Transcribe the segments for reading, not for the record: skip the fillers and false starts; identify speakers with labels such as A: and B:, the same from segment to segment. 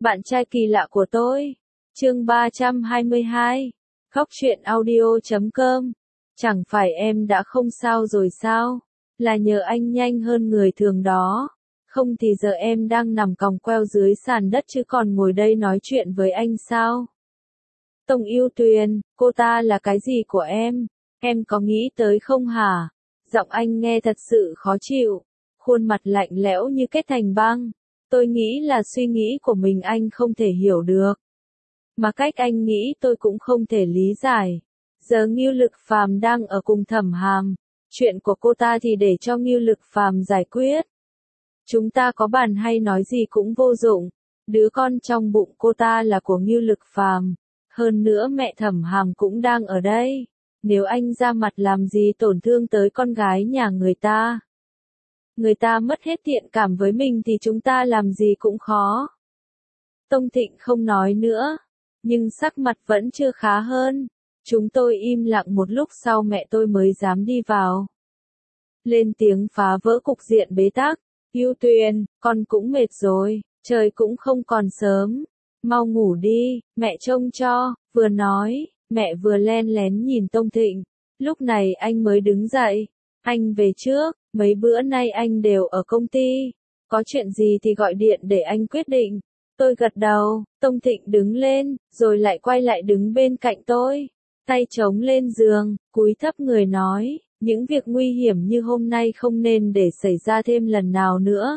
A: Bạn trai kỳ lạ của tôi. Chương 322. Khóc chuyện audio.com. Chẳng phải em đã không sao rồi sao? Là nhờ anh nhanh hơn người thường đó. Không thì giờ em đang nằm còng queo dưới sàn đất chứ còn ngồi đây nói chuyện với anh sao? Tông Yêu Tuyền, cô ta là cái gì của em? Em có nghĩ tới không hả? Giọng anh nghe thật sự khó chịu. Khuôn mặt lạnh lẽo như kết thành băng. Tôi nghĩ là suy nghĩ của mình anh không thể hiểu được. Mà cách anh nghĩ tôi cũng không thể lý giải. Giờ Ngưu Lực Phàm đang ở cùng Thẩm Hàm. Chuyện của cô ta thì để cho Ngưu Lực Phàm giải quyết. Chúng ta có bàn hay nói gì cũng vô dụng. Đứa con trong bụng cô ta là của Ngưu Lực Phàm. Hơn nữa mẹ Thẩm Hàm cũng đang ở đây. Nếu anh ra mặt làm gì tổn thương tới con gái nhà người ta. Người ta mất hết thiện cảm với mình thì chúng ta làm gì cũng khó. Tông Thịnh không nói nữa. Nhưng sắc mặt vẫn chưa khá hơn. Chúng tôi im lặng một lúc sau mẹ tôi mới dám đi vào. Lên tiếng phá vỡ cục diện bế tắc. Yêu Tuyền, con cũng mệt rồi, trời cũng không còn sớm. Mau ngủ đi, mẹ trông cho, vừa nói, mẹ vừa len lén nhìn Tông Thịnh. Lúc này anh mới đứng dậy. Anh về trước, mấy bữa nay anh đều ở công ty. Có chuyện gì thì gọi điện để anh quyết định. Tôi gật đầu, Tông Thịnh đứng lên, rồi lại quay lại đứng bên cạnh tôi. Tay chống lên giường, cúi thấp người nói, những việc nguy hiểm như hôm nay không nên để xảy ra thêm lần nào nữa.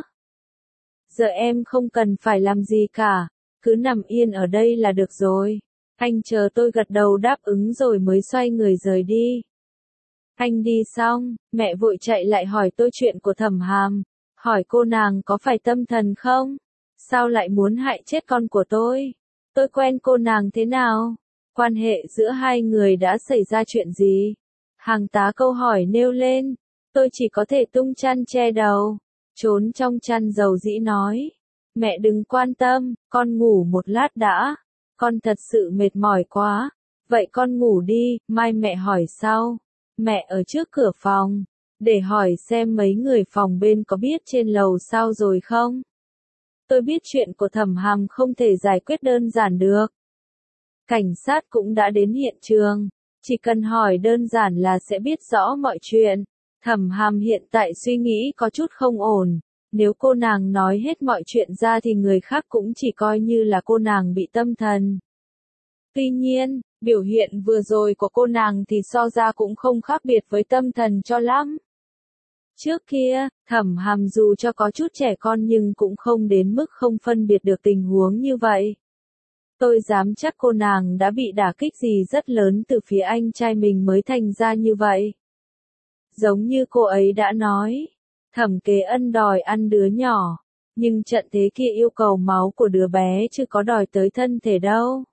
A: Giờ em không cần phải làm gì cả, cứ nằm yên ở đây là được rồi. Anh chờ tôi gật đầu đáp ứng rồi mới xoay người rời đi. Anh đi xong, mẹ vội chạy lại hỏi tôi chuyện của Thẩm Hàm. Hỏi cô nàng có phải tâm thần không? Sao lại muốn hại chết con của tôi? Tôi quen cô nàng thế nào? Quan hệ giữa hai người đã xảy ra chuyện gì? Hàng tá câu hỏi nêu lên. Tôi chỉ có thể tung chăn che đầu. Trốn trong chăn dầu dĩ nói. Mẹ đừng quan tâm, con ngủ một lát đã. Con thật sự mệt mỏi quá. Vậy con ngủ đi, mai mẹ hỏi sau. Mẹ ở trước cửa phòng. Để hỏi xem mấy người phòng bên có biết trên lầu sao rồi không? Tôi biết chuyện của Thẩm Hàm không thể giải quyết đơn giản được. Cảnh sát cũng đã đến hiện trường. Chỉ cần hỏi đơn giản là sẽ biết rõ mọi chuyện. Thẩm Hàm hiện tại suy nghĩ có chút không ổn. Nếu cô nàng nói hết mọi chuyện ra thì người khác cũng chỉ coi như là cô nàng bị tâm thần. Tuy nhiên, biểu hiện vừa rồi của cô nàng thì so ra cũng không khác biệt với tâm thần cho lắm. Trước kia, Thẩm Hàm dù cho có chút trẻ con nhưng cũng không đến mức không phân biệt được tình huống như vậy. Tôi dám chắc cô nàng đã bị đả kích gì rất lớn từ phía anh trai mình mới thành ra như vậy. Giống như cô ấy đã nói, Thẩm Kế Ân đòi ăn đứa nhỏ, nhưng trận thế kia yêu cầu máu của đứa bé chứ có đòi tới thân thể đâu.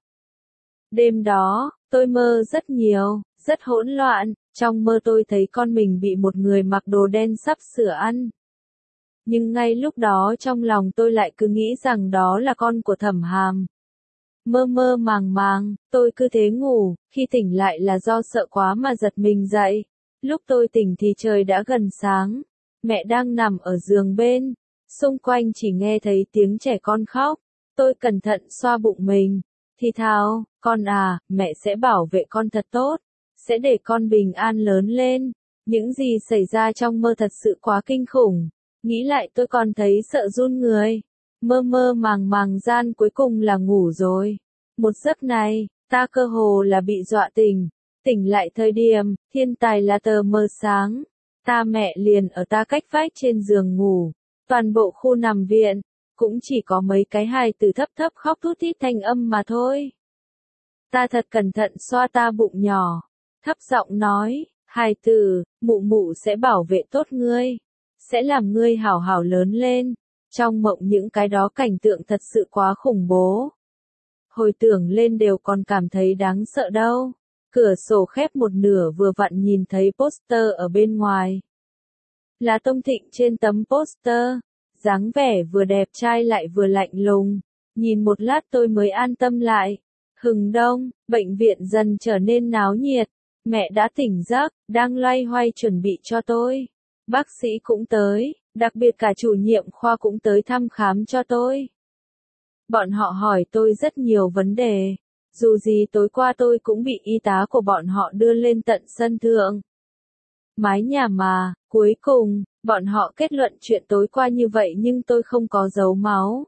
A: Đêm đó, tôi mơ rất nhiều, rất hỗn loạn, trong mơ tôi thấy con mình bị một người mặc đồ đen sắp sửa ăn. Nhưng ngay lúc đó trong lòng tôi lại cứ nghĩ rằng đó là con của Thẩm Hàm. Mơ mơ màng màng, tôi cứ thế ngủ, khi tỉnh lại là do sợ quá mà giật mình dậy. Lúc tôi tỉnh thì trời đã gần sáng, mẹ đang nằm ở giường bên, xung quanh chỉ nghe thấy tiếng trẻ con khóc. Tôi cẩn thận xoa bụng mình, thì thào, con à, mẹ sẽ bảo vệ con thật tốt, sẽ để con bình an lớn lên. Những gì xảy ra trong mơ thật sự quá kinh khủng, nghĩ lại tôi còn thấy sợ run người. Mơ mơ màng màng gian cuối cùng là ngủ rồi. Một giấc này, ta cơ hồ là bị dọa tỉnh. Tỉnh lại thời điểm, thiên tài là tờ mờ sáng. Ta mẹ liền ở ta cách vách trên giường ngủ. Toàn bộ khu nằm viện, cũng chỉ có mấy cái hài tử thấp thấp khóc thút thít thanh âm mà thôi. Ta thật cẩn thận xoa ta bụng nhỏ. Thấp giọng nói, hài tử, mụ mụ sẽ bảo vệ tốt ngươi. Sẽ làm ngươi hảo hảo lớn lên. Trong mộng những cái đó cảnh tượng thật sự quá khủng bố. Hồi tưởng lên đều còn cảm thấy đáng sợ đâu. Cửa sổ khép một nửa vừa vặn nhìn thấy poster ở bên ngoài. Là Tông Thịnh trên tấm poster. Dáng vẻ vừa đẹp trai lại vừa lạnh lùng. Nhìn một lát tôi mới an tâm lại. Hừng đông, bệnh viện dần trở nên náo nhiệt. Mẹ đã tỉnh giấc, đang loay hoay chuẩn bị cho tôi. Bác sĩ cũng tới. Đặc biệt cả chủ nhiệm khoa cũng tới thăm khám cho tôi. Bọn họ hỏi tôi rất nhiều vấn đề. Dù gì tối qua tôi cũng bị y tá của bọn họ đưa lên tận sân thượng. Mái nhà mà, cuối cùng, bọn họ kết luận chuyện tối qua như vậy nhưng tôi không có dấu máu.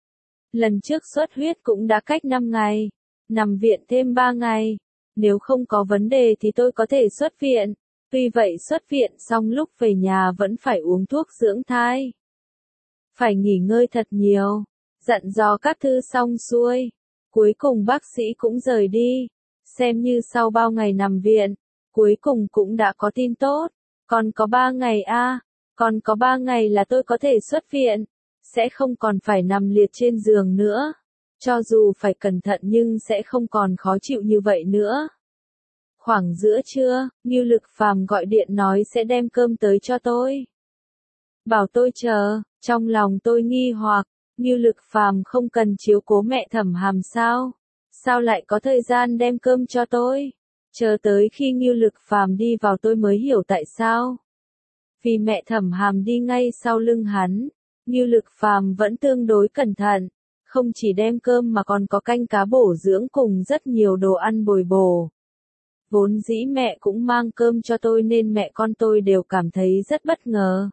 A: Lần trước xuất huyết cũng đã cách 5 ngày, nằm viện thêm 3 ngày. Nếu không có vấn đề thì tôi có thể xuất viện. Tuy vậy xuất viện xong lúc về nhà vẫn phải uống thuốc dưỡng thai. Phải nghỉ ngơi thật nhiều. Dặn dò các thư xong xuôi. Cuối cùng bác sĩ cũng rời đi. Xem như sau bao ngày nằm viện, cuối cùng cũng đã có tin tốt. Còn có 3 ngày còn có 3 ngày là tôi có thể xuất viện. Sẽ không còn phải nằm liệt trên giường nữa. Cho dù phải cẩn thận nhưng sẽ không còn khó chịu như vậy nữa. Khoảng giữa trưa, Ngưu Lực Phàm gọi điện nói sẽ đem cơm tới cho tôi. Bảo tôi chờ, trong lòng tôi nghi hoặc, Ngưu Lực Phàm không cần chiếu cố mẹ Thẩm Hàm sao? Sao lại có thời gian đem cơm cho tôi? Chờ tới khi Ngưu Lực Phàm đi vào tôi mới hiểu tại sao. Vì mẹ Thẩm Hàm đi ngay sau lưng hắn, Ngưu Lực Phàm vẫn tương đối cẩn thận, không chỉ đem cơm mà còn có canh cá bổ dưỡng cùng rất nhiều đồ ăn bồi bổ. Vốn dĩ mẹ cũng mang cơm cho tôi nên mẹ con tôi đều cảm thấy rất bất ngờ.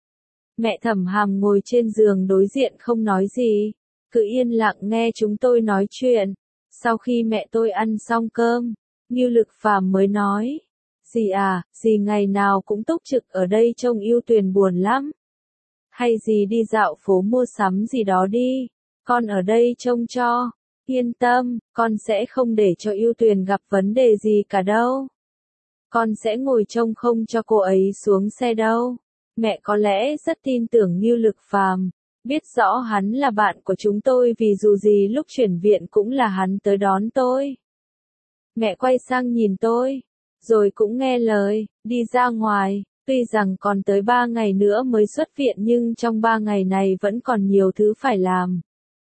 A: Mẹ Thẩm Hàm ngồi trên giường đối diện không nói gì, cứ yên lặng nghe chúng tôi nói chuyện. Sau khi mẹ tôi ăn xong cơm, Ngưu Lực Phàm mới nói, dì ngày nào cũng túc trực ở đây trông Ưu Tuyền buồn lắm. Hay dì đi dạo phố mua sắm gì đó đi, con ở đây trông cho. Yên tâm, con sẽ không để cho Ưu Tuyền gặp vấn đề gì cả đâu. Con sẽ ngồi trông không cho cô ấy xuống xe đâu. Mẹ có lẽ rất tin tưởng Ngưu Lực Phàm, biết rõ hắn là bạn của chúng tôi vì dù gì lúc chuyển viện cũng là hắn tới đón tôi. Mẹ quay sang nhìn tôi, rồi cũng nghe lời, đi ra ngoài. Tuy rằng còn tới 3 ngày nữa mới xuất viện nhưng trong 3 ngày này vẫn còn nhiều thứ phải làm.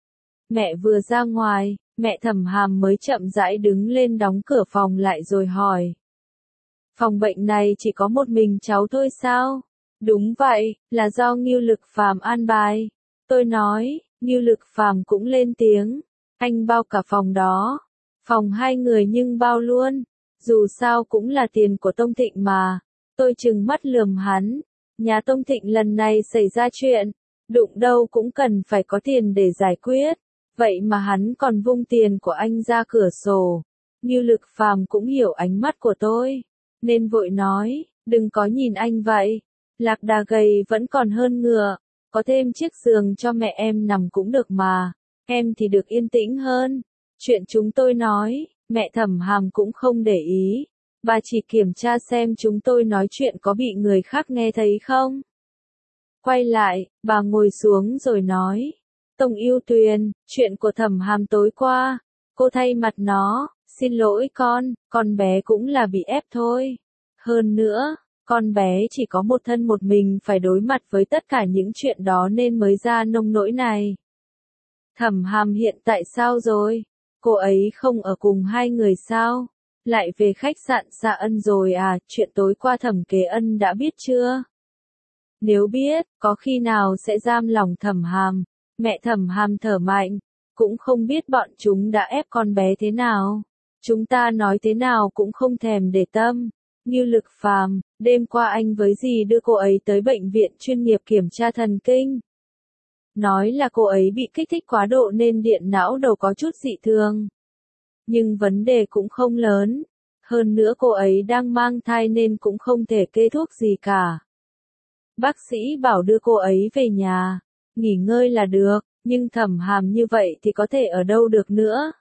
A: Mẹ vừa ra ngoài, mẹ Thẩm Hàm mới chậm rãi đứng lên đóng cửa phòng lại rồi hỏi. Phòng bệnh này chỉ có một mình cháu thôi sao? Đúng vậy, là do Ngưu Lực Phàm an bài. Tôi nói, Ngưu Lực Phàm cũng lên tiếng. Anh bao cả phòng đó. Phòng 2 người nhưng bao luôn. Dù sao cũng là tiền của Tông Thịnh mà. Tôi trừng mắt lườm hắn. Nhà Tông Thịnh lần này xảy ra chuyện. Đụng đâu cũng cần phải có tiền để giải quyết. Vậy mà hắn còn vung tiền của anh ra cửa sổ. Ngưu Lực Phàm cũng hiểu ánh mắt của tôi. Nên vội nói, đừng có nhìn anh vậy. Lạc đà gầy vẫn còn hơn ngựa. Có thêm chiếc giường cho mẹ em nằm cũng được mà. Em thì được yên tĩnh hơn. Chuyện chúng tôi nói, mẹ Thẩm Hàm cũng không để ý. Bà chỉ kiểm tra xem chúng tôi nói chuyện có bị người khác nghe thấy không. Quay lại, bà ngồi xuống rồi nói. Tông Ưu Tuyền, chuyện của Thẩm Hàm tối qua. Cô thay mặt nó, xin lỗi con bé cũng là bị ép thôi. Hơn nữa, con bé chỉ có một thân một mình phải đối mặt với tất cả những chuyện đó nên mới ra nông nỗi này. Thẩm Hàm hiện tại sao rồi? Cô ấy không ở cùng 2 người sao? Lại về khách sạn Dạ Ân rồi à? Chuyện tối qua Thẩm Kế Ân đã biết chưa? Nếu biết, có khi nào sẽ giam lòng Thẩm Hàm? Mẹ Thẩm Hàm thở mạnh, cũng không biết bọn chúng đã ép con bé thế nào. Chúng ta nói thế nào cũng không thèm để tâm. Ngưu Lực Phàm, đêm qua anh với dì đưa cô ấy tới bệnh viện chuyên nghiệp kiểm tra thần kinh. Nói là cô ấy bị kích thích quá độ nên điện não đầu có chút dị thường. Nhưng vấn đề cũng không lớn. Hơn nữa cô ấy đang mang thai nên cũng không thể kê thuốc gì cả. Bác sĩ bảo đưa cô ấy về nhà, nghỉ ngơi là được, nhưng Thẩm Hàm như vậy thì có thể ở đâu được nữa.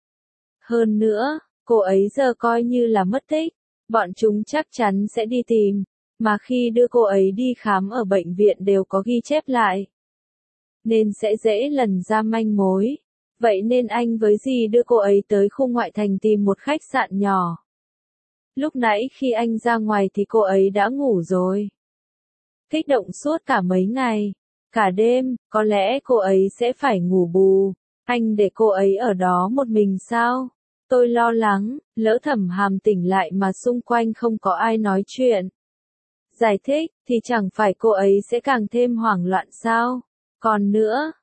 A: Hơn nữa, cô ấy giờ coi như là mất tích, bọn chúng chắc chắn sẽ đi tìm, mà khi đưa cô ấy đi khám ở bệnh viện đều có ghi chép lại. Nên sẽ dễ lần ra manh mối. Vậy nên anh với dì đưa cô ấy tới khu ngoại thành tìm một khách sạn nhỏ. Lúc nãy khi anh ra ngoài thì cô ấy đã ngủ rồi. Kích động suốt cả mấy ngày, cả đêm, có lẽ cô ấy sẽ phải ngủ bù. Anh để cô ấy ở đó một mình sao? Tôi lo lắng, lỡ Thẩm Hàm tỉnh lại mà xung quanh không có ai nói chuyện. Giải thích, thì chẳng phải cô ấy sẽ càng thêm hoảng loạn sao? Còn nữa,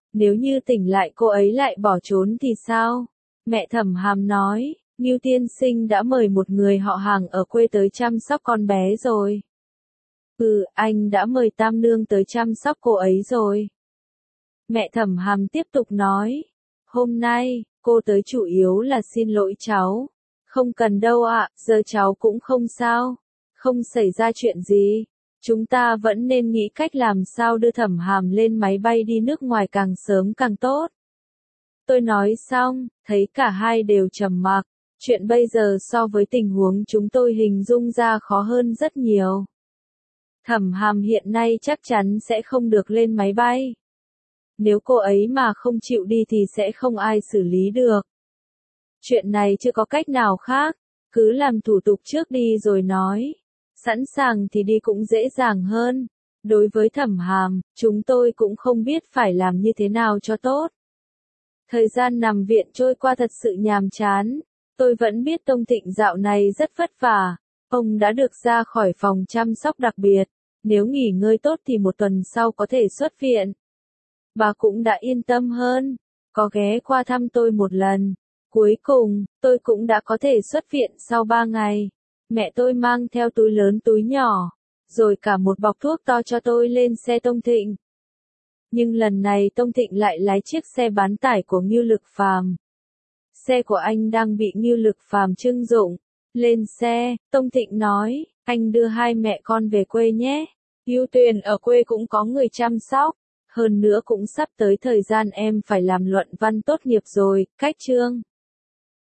A: Nếu như tỉnh lại cô ấy lại bỏ trốn thì sao? Mẹ Thẩm Hàm nói, Ngưu tiên sinh đã mời một người họ hàng ở quê tới chăm sóc con bé rồi. Anh đã mời Tam Nương tới chăm sóc cô ấy rồi. Mẹ Thẩm Hàm tiếp tục nói, hôm nay, cô tới chủ yếu là xin lỗi cháu. Không cần đâu ạ, giờ cháu cũng không sao. Không xảy ra chuyện gì. Chúng ta vẫn nên nghĩ cách làm sao đưa Thẩm Hàm lên máy bay đi nước ngoài càng sớm càng tốt. Tôi nói xong, thấy cả hai đều trầm mặc. Chuyện bây giờ so với tình huống chúng tôi hình dung ra khó hơn rất nhiều. Thẩm Hàm hiện nay chắc chắn sẽ không được lên máy bay. Nếu cô ấy mà không chịu đi thì sẽ không ai xử lý được. Chuyện này chưa có cách nào khác, cứ làm thủ tục trước đi rồi nói. Sẵn sàng thì đi cũng dễ dàng hơn. Đối với Thẩm Hàm, chúng tôi cũng không biết phải làm như thế nào cho tốt. Thời gian nằm viện trôi qua thật sự nhàm chán. Tôi vẫn biết Tông Thịnh dạo này rất vất vả. Ông đã được ra khỏi phòng chăm sóc đặc biệt. Nếu nghỉ ngơi tốt thì một tuần sau có thể xuất viện. Bà cũng đã yên tâm hơn. Có ghé qua thăm tôi một lần. Cuối cùng, tôi cũng đã có thể xuất viện sau 3 ngày. Mẹ tôi mang theo túi lớn túi nhỏ, rồi cả một bọc thuốc to cho tôi lên xe Tông Thịnh. Nhưng lần này Tông Thịnh lại lái chiếc xe bán tải của Ngưu Lực Phàm. Xe của anh đang bị Ngưu Lực Phàm trưng dụng. Lên xe, Tông Thịnh nói, anh đưa hai mẹ con về quê nhé. Ưu Tuyền ở quê cũng có người chăm sóc. Hơn nữa cũng sắp tới thời gian em phải làm luận văn tốt nghiệp rồi, cách chương.